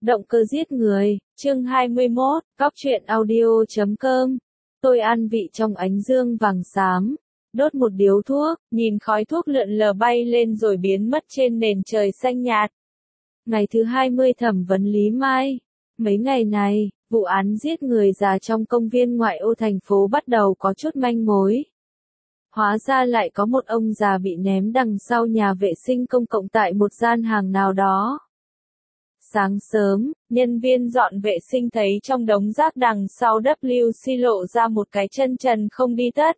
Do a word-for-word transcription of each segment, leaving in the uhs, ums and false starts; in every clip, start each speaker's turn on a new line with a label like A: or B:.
A: Động cơ giết người, chương hai mươi mốt, Cóc truyện audio chấm com. Tôi ăn vị trong ánh dương vàng xám, đốt một điếu thuốc, nhìn khói thuốc lượn lờ bay lên rồi biến mất trên nền trời xanh nhạt. Ngày thứ hai mươi thẩm vấn Lý Mai. Mấy ngày này, vụ án giết người già trong công viên ngoại ô thành phố bắt đầu có chút manh mối. Hóa ra lại có một ông già bị ném đằng sau nhà vệ sinh công cộng tại một gian hàng nào đó. Sáng sớm, nhân viên dọn vệ sinh thấy trong đống rác đằng sau W C lộ ra một cái chân trần không đi tất.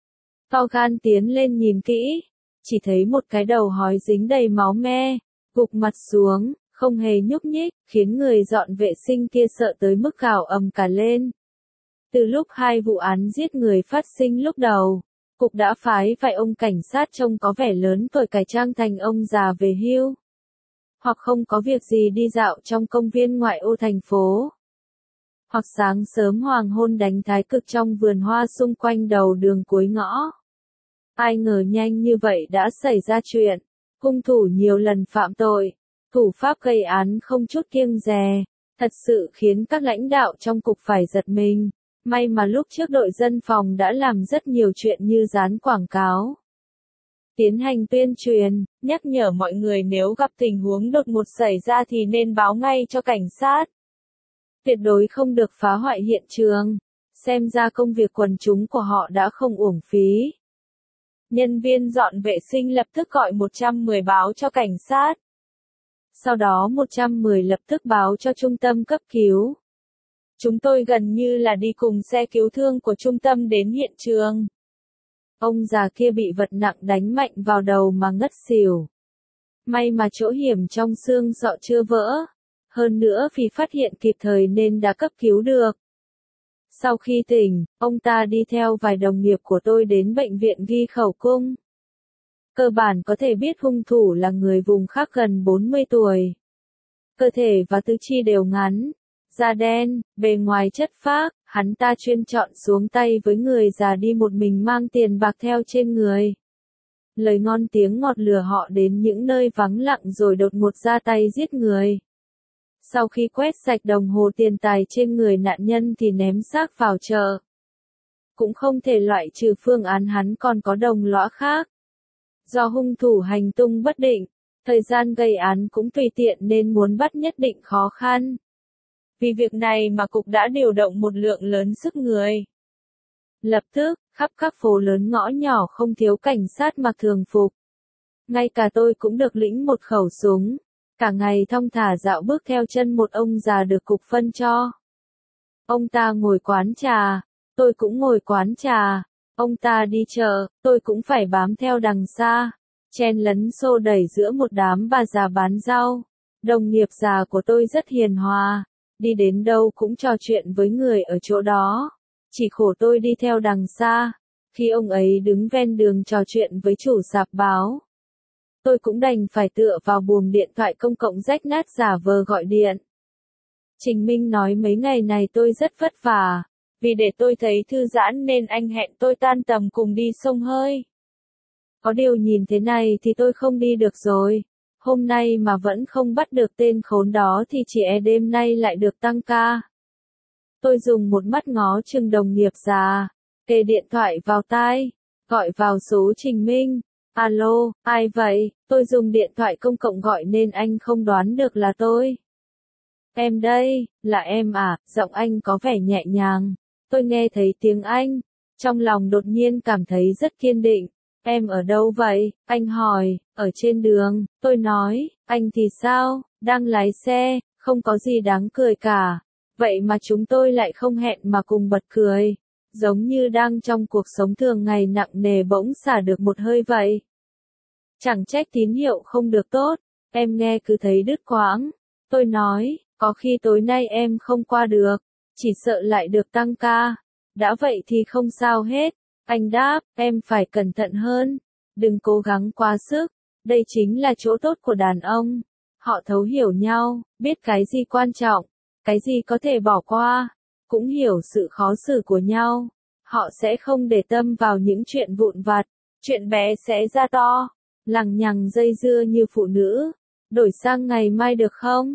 A: To gan tiến lên nhìn kỹ, chỉ thấy một cái đầu hói dính đầy máu me, gục mặt xuống, không hề nhúc nhích, khiến người dọn vệ sinh kia sợ tới mức gào ầm cả lên. Từ lúc hai vụ án giết người phát sinh lúc đầu, cục đã phái vài ông cảnh sát trông có vẻ lớn tuổi cải trang thành ông già về hưu, hoặc không có việc gì đi dạo trong công viên ngoại ô thành phố, hoặc sáng sớm hoàng hôn đánh thái cực trong vườn hoa xung quanh đầu đường cuối ngõ. Ai ngờ nhanh như vậy đã xảy ra chuyện, hung thủ nhiều lần phạm tội, thủ pháp gây án không chút kiêng dè, thật sự khiến các lãnh đạo trong cục phải giật mình. May mà lúc trước đội dân phòng đã làm rất nhiều chuyện như dán quảng cáo, tiến hành tuyên truyền, nhắc nhở mọi người nếu gặp tình huống đột ngột xảy ra thì nên báo ngay cho cảnh sát. Tuyệt đối không được phá hoại hiện trường, xem ra công việc quần chúng của họ đã không uổng phí. Nhân viên dọn vệ sinh lập tức gọi một trăm mười báo cho cảnh sát. Sau đó một trăm mười lập tức báo cho trung tâm cấp cứu. Chúng tôi gần như là đi cùng xe cứu thương của trung tâm đến hiện trường. Ông già kia bị vật nặng đánh mạnh vào đầu mà ngất xỉu. May mà chỗ hiểm trong xương sọ chưa vỡ. Hơn nữa vì phát hiện kịp thời nên đã cấp cứu được. Sau khi tỉnh, ông ta đi theo vài đồng nghiệp của tôi đến bệnh viện ghi khẩu cung. Cơ bản có thể biết hung thủ là người vùng khác gần bốn mươi tuổi. Cơ thể và tứ chi đều ngắn, da đen, bề ngoài chất phác, hắn ta chuyên chọn xuống tay với người già đi một mình mang tiền bạc theo trên người. Lời ngon tiếng ngọt lừa họ đến những nơi vắng lặng rồi đột ngột ra tay giết người. Sau khi quét sạch đồng hồ tiền tài trên người nạn nhân thì ném xác vào chợ. Cũng không thể loại trừ phương án hắn còn có đồng lõa khác. Do hung thủ hành tung bất định, thời gian gây án cũng tùy tiện nên muốn bắt nhất định khó khăn. Vì việc này mà cục đã điều động một lượng lớn sức người. Lập tức, khắp các phố lớn ngõ nhỏ không thiếu cảnh sát mặc thường phục. Ngay cả tôi cũng được lĩnh một khẩu súng. Cả ngày thong thả dạo bước theo chân một ông già được cục phân cho. Ông ta ngồi quán trà, tôi cũng ngồi quán trà. Ông ta đi chợ, tôi cũng phải bám theo đằng xa. Chen lấn xô đẩy giữa một đám bà già bán rau. Đồng nghiệp già của tôi rất hiền hòa. Đi đến đâu cũng trò chuyện với người ở chỗ đó. Chỉ khổ tôi đi theo đằng xa. Khi ông ấy đứng ven đường trò chuyện với chủ sạp báo, tôi cũng đành phải tựa vào buồng điện thoại công cộng rách nát giả vờ gọi điện. Trình Minh nói mấy ngày này tôi rất vất vả. Vì để tôi thấy thư giãn nên anh hẹn tôi tan tầm cùng đi xông hơi. Có điều nhìn thế này thì tôi không đi được rồi. Hôm nay mà vẫn không bắt được tên khốn đó thì chỉ e đêm nay lại được tăng ca. Tôi dùng một mắt ngó chừng đồng nghiệp già, kề điện thoại vào tai, gọi vào số Trình Minh. Alo, ai vậy? Tôi dùng điện thoại công cộng gọi nên anh không đoán được là tôi. Em đây, là em à, giọng anh có vẻ nhẹ nhàng. Tôi nghe thấy tiếng anh, trong lòng đột nhiên cảm thấy rất kiên định. Em ở đâu vậy? Anh hỏi. Ở trên đường. Tôi nói. Anh thì sao? Đang lái xe, không có gì đáng cười cả. Vậy mà chúng tôi lại không hẹn mà cùng bật cười. Giống như đang trong cuộc sống thường ngày nặng nề bỗng xả được một hơi vậy. Chẳng trách tín hiệu không được tốt. Em nghe cứ thấy đứt quãng. Tôi nói. Có khi tối nay em không qua được. Chỉ sợ lại được tăng ca. Đã vậy thì không sao hết. Anh đáp, em phải cẩn thận hơn. Đừng cố gắng quá sức. Đây chính là chỗ tốt của đàn ông. Họ thấu hiểu nhau, biết cái gì quan trọng, cái gì có thể bỏ qua, cũng hiểu sự khó xử của nhau. Họ sẽ không để tâm vào những chuyện vụn vặt, chuyện bé sẽ ra to, lằng nhằng dây dưa như phụ nữ. Đổi sang ngày mai được không?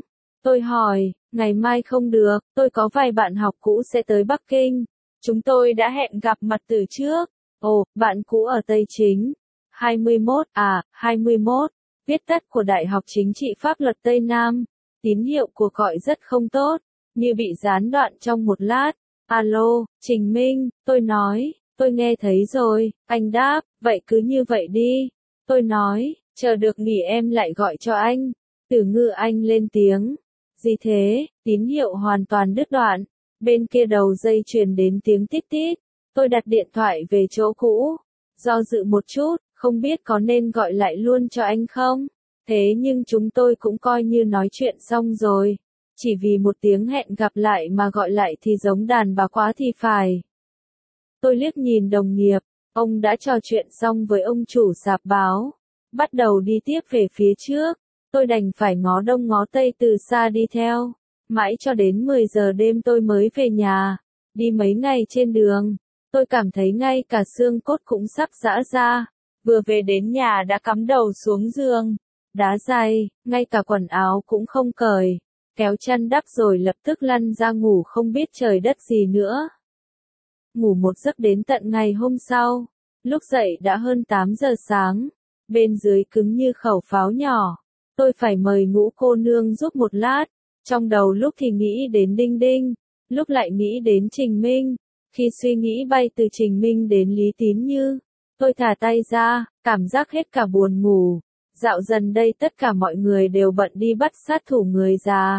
A: Tôi hỏi, ngày mai không được, tôi có vài bạn học cũ sẽ tới Bắc Kinh. Chúng tôi đã hẹn gặp mặt từ trước. Ồ, bạn cũ ở Tây Chính. hai mươi mốt, à, hai mươi mốt. Viết tắt của Đại học Chính trị Pháp luật Tây Nam. Tín hiệu cuộc gọi rất không tốt, như bị gián đoạn trong một lát. Alo, Trình Minh, tôi nói, tôi nghe thấy rồi, anh đáp, vậy cứ như vậy đi. Tôi nói, chờ được nghỉ em lại gọi cho anh. Từ Ngư Anh lên tiếng. Gì thế, tín hiệu hoàn toàn đứt đoạn. Bên kia đầu dây truyền đến tiếng tít tít. Tôi đặt điện thoại về chỗ cũ. Do dự một chút, không biết có nên gọi lại luôn cho anh không? Thế nhưng chúng tôi cũng coi như nói chuyện xong rồi. Chỉ vì một tiếng hẹn gặp lại mà gọi lại thì giống đàn bà quá thì phải. Tôi liếc nhìn đồng nghiệp, ông đã trò chuyện xong với ông chủ sạp báo. Bắt đầu đi tiếp về phía trước. Tôi đành phải ngó đông ngó tây từ xa đi theo. Mãi cho đến mười giờ đêm tôi mới về nhà. Đi mấy ngày trên đường, tôi cảm thấy ngay cả xương cốt cũng sắp giã ra. Vừa về đến nhà đã cắm đầu xuống giường. Đá giày, ngay cả quần áo cũng không cởi. Kéo chăn đắp rồi lập tức lăn ra ngủ không biết trời đất gì nữa. Ngủ một giấc đến tận ngày hôm sau. Lúc dậy đã hơn tám giờ sáng. Bên dưới cứng như khẩu pháo nhỏ. Tôi phải mời Ngũ cô nương giúp một lát. Trong đầu lúc thì nghĩ đến Đinh Đinh, lúc lại nghĩ đến Trình Minh. Khi suy nghĩ bay từ Trình Minh đến Lý Tín Như, tôi thả tay ra, cảm giác hết cả buồn ngủ. Dạo dần đây tất cả mọi người đều bận đi bắt sát thủ người già.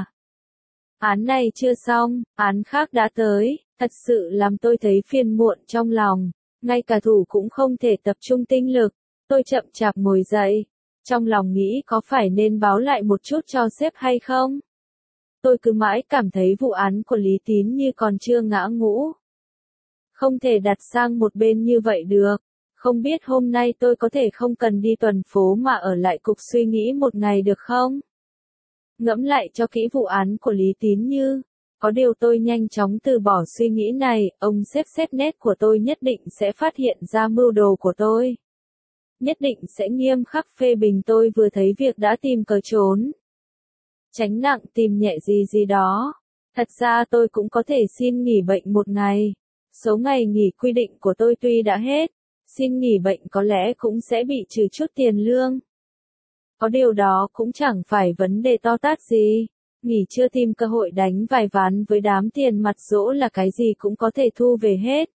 A: Án này chưa xong, án khác đã tới, thật sự làm tôi thấy phiền muộn trong lòng. Ngay cả thủ cũng không thể tập trung tinh lực. Tôi chậm chạp ngồi dậy. Trong lòng nghĩ có phải nên báo lại một chút cho sếp hay không? Tôi cứ mãi cảm thấy vụ án của Lý Tín Như còn chưa ngã ngũ. Không thể đặt sang một bên như vậy được. Không biết hôm nay tôi có thể không cần đi tuần phố mà ở lại cục suy nghĩ một ngày được không? Ngẫm lại cho kỹ vụ án của Lý Tín Như. Có điều tôi nhanh chóng từ bỏ suy nghĩ này, ông sếp xét nét của tôi nhất định sẽ phát hiện ra mưu đồ của tôi. Nhất định sẽ nghiêm khắc phê bình tôi vừa thấy việc đã tìm cớ trốn. Tránh nặng tìm nhẹ gì gì đó. Thật ra tôi cũng có thể xin nghỉ bệnh một ngày. Số ngày nghỉ quy định của tôi tuy đã hết. Xin nghỉ bệnh có lẽ cũng sẽ bị trừ chút tiền lương. Có điều đó cũng chẳng phải vấn đề to tát gì. Nghỉ chưa tìm cơ hội đánh vài ván với đám tiền mặt dỗ là cái gì cũng có thể thu về hết.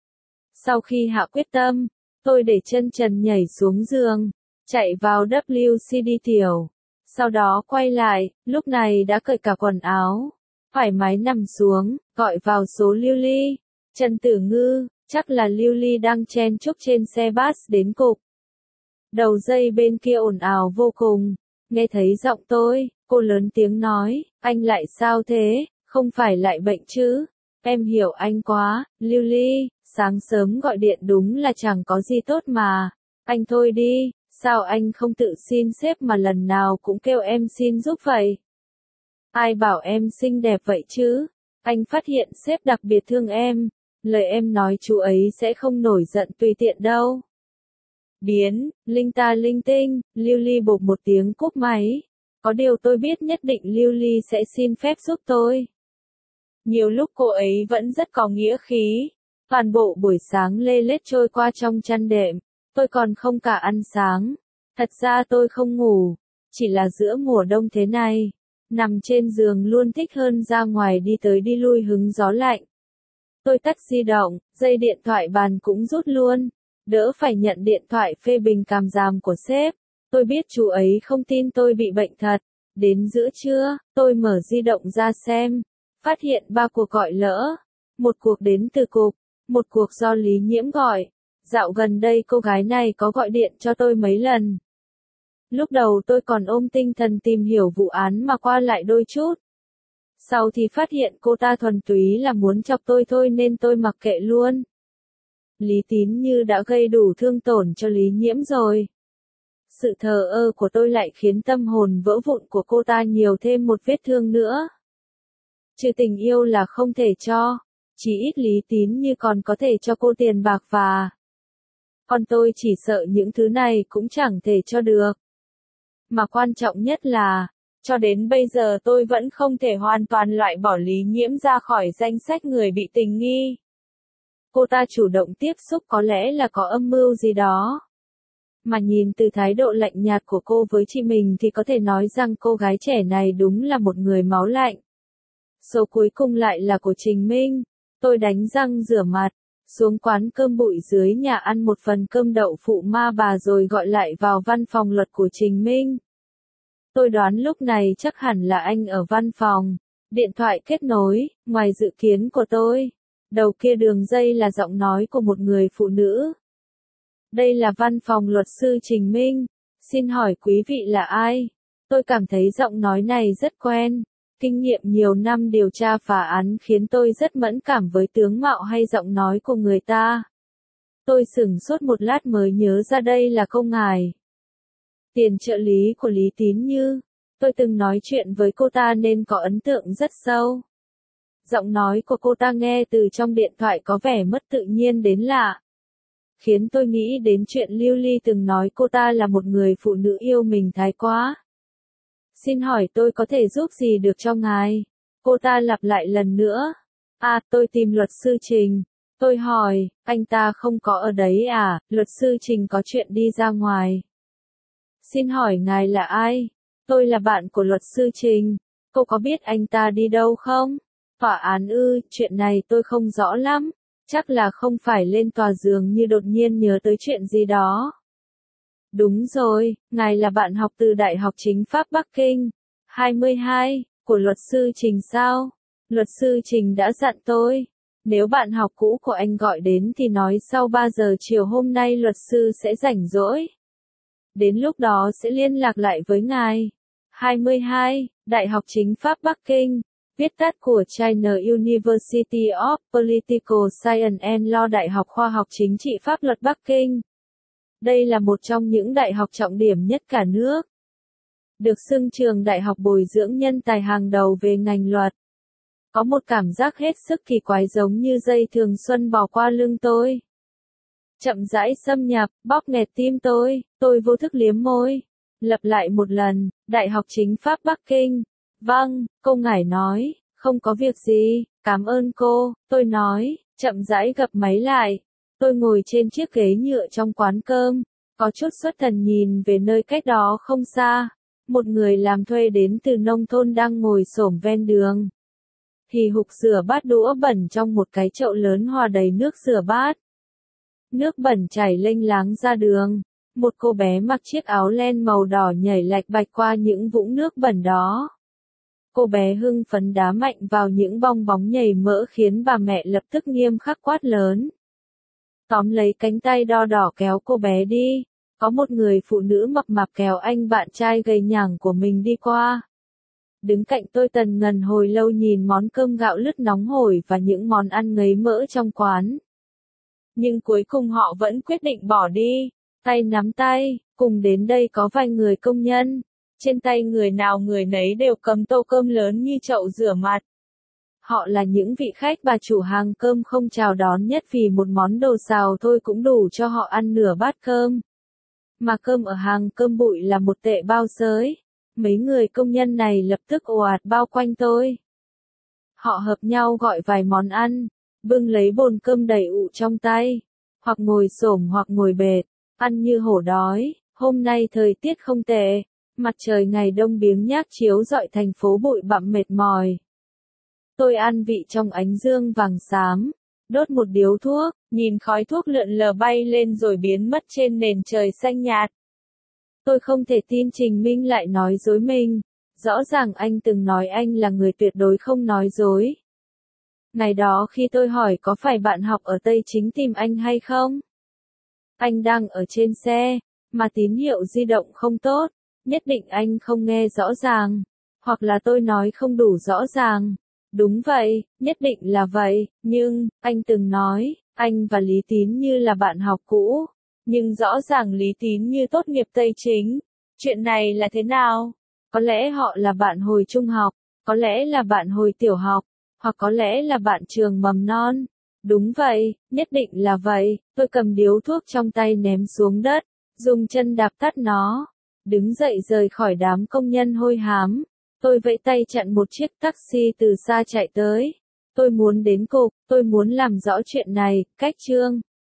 A: Sau khi hạ quyết tâm, tôi để chân trần nhảy xuống giường, chạy vào vê kép xê đê tiểu. Sau đó quay lại, lúc này đã cởi cả quần áo. Thoải mái nằm xuống, gọi vào số Lưu Ly. Trần Tử Ngư, chắc là Lưu Ly đang chen chúc trên xe bus đến cục. Đầu dây bên kia ồn ào vô cùng. Nghe thấy giọng tôi, cô lớn tiếng nói, anh lại sao thế, không phải lại bệnh chứ? Em hiểu anh quá, Lưu Ly, sáng sớm gọi điện đúng là chẳng có gì tốt mà. Anh thôi đi, sao anh không tự xin sếp mà lần nào cũng kêu em xin giúp vậy? Ai bảo em xinh đẹp vậy chứ? Anh phát hiện sếp đặc biệt thương em, lời em nói chú ấy sẽ không nổi giận tùy tiện đâu. Biến, linh ta linh tinh, Lưu Ly bộp một tiếng cúp máy. Có điều tôi biết nhất định Lưu Ly sẽ xin phép giúp tôi. Nhiều lúc cô ấy vẫn rất có nghĩa khí. Toàn bộ buổi sáng lê lết trôi qua trong chăn đệm. Tôi còn không cả ăn sáng. Thật ra tôi không ngủ. Chỉ là giữa mùa đông thế này. Nằm trên giường luôn thích hơn ra ngoài đi tới đi lui hứng gió lạnh. Tôi tắt di động, dây điện thoại bàn cũng rút luôn. Đỡ phải nhận điện thoại phê bình càm ràm của sếp. Tôi biết chú ấy không tin tôi bị bệnh thật. Đến giữa trưa, tôi mở di động ra xem. Phát hiện ba cuộc gọi lỡ. Một cuộc đến từ cục. Một cuộc do Lý Nhiễm gọi. Dạo gần đây cô gái này có gọi điện cho tôi mấy lần. Lúc đầu tôi còn ôm tinh thần tìm hiểu vụ án mà qua lại đôi chút. Sau thì phát hiện cô ta thuần túy là muốn chọc tôi thôi nên tôi mặc kệ luôn. Lý Tín Như đã gây đủ thương tổn cho Lý Nhiễm rồi. Sự thờ ơ của tôi lại khiến tâm hồn vỡ vụn của cô ta nhiều thêm một vết thương nữa. Trừ tình yêu là không thể cho, chỉ ít Lý Tín Như còn có thể cho cô tiền bạc và... Còn tôi chỉ sợ những thứ này cũng chẳng thể cho được. Mà quan trọng nhất là, Cho đến bây giờ tôi vẫn không thể hoàn toàn loại bỏ Lý Nhiễm ra khỏi danh sách người bị tình nghi. Cô ta chủ động tiếp xúc có lẽ là có âm mưu gì đó. Mà nhìn từ thái độ lạnh nhạt của cô với chị mình thì có thể nói rằng cô gái trẻ này đúng là một người máu lạnh. Số cuối cùng lại là của Trình Minh. Tôi đánh răng rửa mặt, xuống quán cơm bụi dưới nhà ăn một phần cơm đậu phụ ma bà rồi gọi lại vào văn phòng luật của Trình Minh. Tôi đoán lúc này chắc hẳn là anh ở văn phòng. Điện thoại kết nối, ngoài dự kiến của tôi. Đầu kia đường dây là giọng nói của một người phụ nữ. Đây là văn phòng luật sư Trình Minh. Xin hỏi quý vị là ai? Tôi cảm thấy giọng nói này rất quen. Kinh nghiệm nhiều năm điều tra phá án khiến tôi rất mẫn cảm với tướng mạo hay giọng nói của người ta. Tôi sửng sốt một lát mới nhớ ra đây là cô ngài. Tiền trợ lý của Lý Tín Như. Tôi từng nói chuyện với cô ta nên có ấn tượng rất sâu. Giọng nói của cô ta nghe từ trong điện thoại có vẻ mất tự nhiên đến lạ. Khiến tôi nghĩ đến chuyện Lưu Ly từng nói cô ta là một người phụ nữ yêu mình thái quá. Xin hỏi tôi có thể giúp gì được cho ngài? Cô ta lặp lại lần nữa. À, tôi tìm luật sư Trình. Tôi hỏi, anh ta không có ở đấy à? Luật sư Trình có chuyện đi ra ngoài. Xin hỏi ngài là ai? Tôi là bạn của luật sư Trình. Cô có biết anh ta đi đâu không? Tòa án ư, chuyện này tôi không rõ lắm. Chắc là không phải lên tòa dường như đột nhiên nhớ tới chuyện gì đó. Đúng rồi, ngài là bạn học từ Đại học Chính pháp Bắc Kinh. hai mươi hai, của luật sư Trình sao? Luật sư Trình đã dặn tôi. Nếu bạn học cũ của anh gọi đến thì nói sau ba giờ chiều hôm nay luật sư sẽ rảnh rỗi. Đến lúc đó sẽ liên lạc lại với ngài. hai mươi hai, Đại học Chính pháp Bắc Kinh. Viết tắt của China University of Political Science and Law, Đại học Khoa học Chính trị Pháp luật Bắc Kinh. Đây là một trong những đại học trọng điểm nhất cả nước. Được xưng trường đại học bồi dưỡng nhân tài hàng đầu về ngành luật. Có một cảm giác hết sức kỳ quái giống như dây thường xuân bò qua lưng tôi. Chậm rãi xâm nhập, bóp nghẹt tim tôi, tôi vô thức liếm môi. Lặp lại một lần, Đại học Chính pháp Bắc Kinh. Vâng, cô ngải nói, không có việc gì, cảm ơn cô, tôi nói, chậm rãi gập máy lại. Tôi ngồi trên chiếc ghế nhựa trong quán cơm, có chút xuất thần nhìn về nơi cách đó không xa. Một người làm thuê đến từ nông thôn đang ngồi xổm ven đường. Hì hục rửa bát đũa bẩn trong một cái chậu lớn hòa đầy nước rửa bát. Nước bẩn chảy lênh láng ra đường. Một cô bé mặc chiếc áo len màu đỏ nhảy lạch bạch qua những vũng nước bẩn đó. Cô bé hưng phấn đá mạnh vào những bong bóng nhảy mỡ khiến bà mẹ lập tức nghiêm khắc quát lớn. Tóm lấy cánh tay đo đỏ kéo cô bé đi. Có một người phụ nữ mập mạp kéo anh bạn trai gầy nhảng của mình đi qua. Đứng cạnh tôi tần ngần hồi lâu nhìn món cơm gạo lứt nóng hổi và những món ăn ngấy mỡ trong quán. Nhưng cuối cùng họ vẫn quyết định bỏ đi. Tay nắm tay, cùng đến đây có vài người công nhân. Trên tay người nào người nấy đều cầm tô cơm lớn như chậu rửa mặt. Họ là những vị khách bà chủ hàng cơm không chào đón nhất vì một món đồ xào thôi cũng đủ cho họ ăn nửa bát cơm. Mà cơm ở hàng cơm bụi là một tệ bao xới. Mấy người công nhân này lập tức ồ ạt bao quanh tôi. Họ hợp nhau gọi vài món ăn, bưng lấy bồn cơm đầy ụ trong tay, hoặc ngồi xổm hoặc ngồi bệt, ăn như hổ đói. Hôm nay thời tiết không tệ, mặt trời ngày đông biếng nhác chiếu rọi thành phố bụi bặm mệt mỏi. Tôi an vị trong ánh dương vàng xám, đốt một điếu thuốc, nhìn khói thuốc lượn lờ bay lên rồi biến mất trên nền trời xanh nhạt. Tôi không thể tin Trình Minh lại nói dối mình. Rõ ràng anh từng nói anh là người tuyệt đối không nói dối. Ngày đó khi tôi hỏi có phải bạn học ở Tây Chính tìm anh hay không? Anh đang ở trên xe, mà tín hiệu di động không tốt, nhất định anh không nghe rõ ràng. Hoặc là tôi nói không đủ rõ ràng. Đúng vậy, nhất định là vậy, nhưng, anh từng nói, anh và Lý Tín Như là bạn học cũ. Nhưng rõ ràng Lý Tín Như tốt nghiệp Tây Chính. Chuyện này là thế nào? Có lẽ họ là bạn hồi trung học, có lẽ là bạn hồi tiểu học, hoặc có lẽ là bạn trường mầm non. Đúng vậy, nhất định là vậy. Tôi cầm điếu thuốc trong tay ném xuống đất, dùng chân đạp tắt nó. Đứng dậy rời khỏi đám công nhân hôi hám. Tôi vẫy tay chặn một chiếc taxi từ xa chạy tới. Tôi muốn đến cục, tôi muốn làm rõ chuyện này, cách Trương.